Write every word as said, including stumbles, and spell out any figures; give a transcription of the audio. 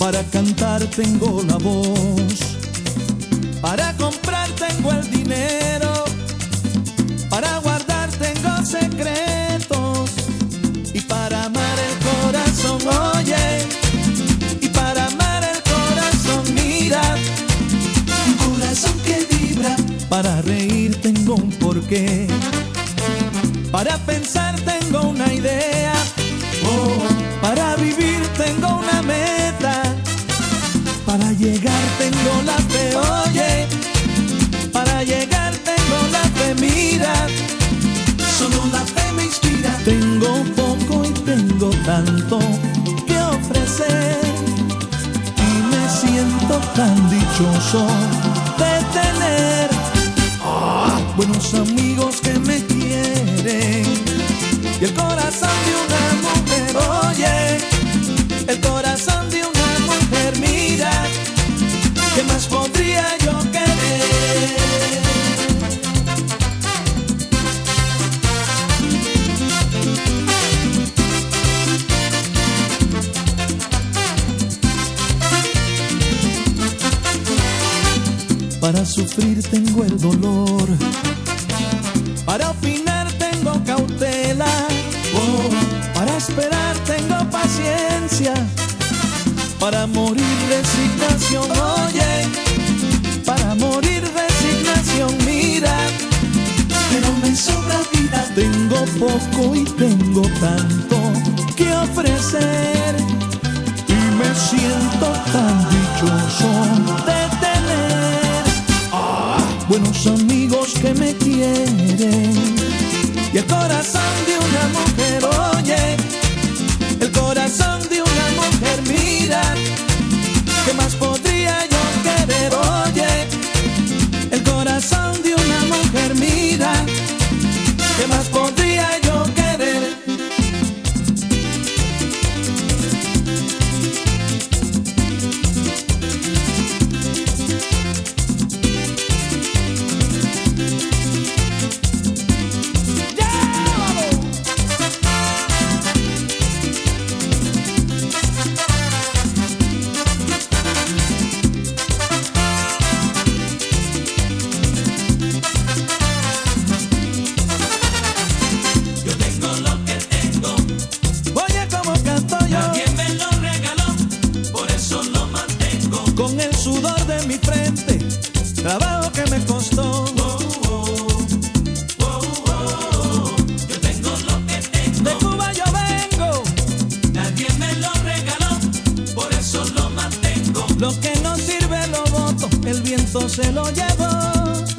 Para cantar tengo la voz, para comprar tengo el dinero, para guardar tengo secretos, y para amar el corazón, oye, y para amar el corazón, mira, un corazón que vibra. Para reír tengo un porqué, para pensar tengo una idea, oh, para vivir tengo una meta, para llegar tengo la fe, oye, para llegar tengo la fe, mira, solo la fe me inspira. Tengo poco y tengo tanto que ofrecer, y me siento tan dichoso de tener oh, buenos amigos que me quieren, y el corazón de una mujer, oye, el corazón de una mujer, mira, ¿qué más podría yo querer? Para sufrir tengo el dolor, para opinar tengo cautela, oh, para esperar tengo paciencia, para morir resignación, oye, para morir resignación, mira, pero me sobra vida. Tengo poco y tengo tanto que ofrecer, y me siento tan dichoso de tener oh, buenos amigos que me quieren, y el corazón de una mujer, oye, el corazón de una mujer, mira, ¿qué más podría yo querer? Oye, el corazón de una mujer, mira, ¿qué más podría yo querer? Con el sudor de mi frente, trabajo que me costó. Oh, oh, oh, oh, oh. Yo tengo lo que tengo. De Cuba yo vengo. Nadie me lo regaló, por eso lo mantengo. Lo que no sirve lo boto, el viento se lo llevó.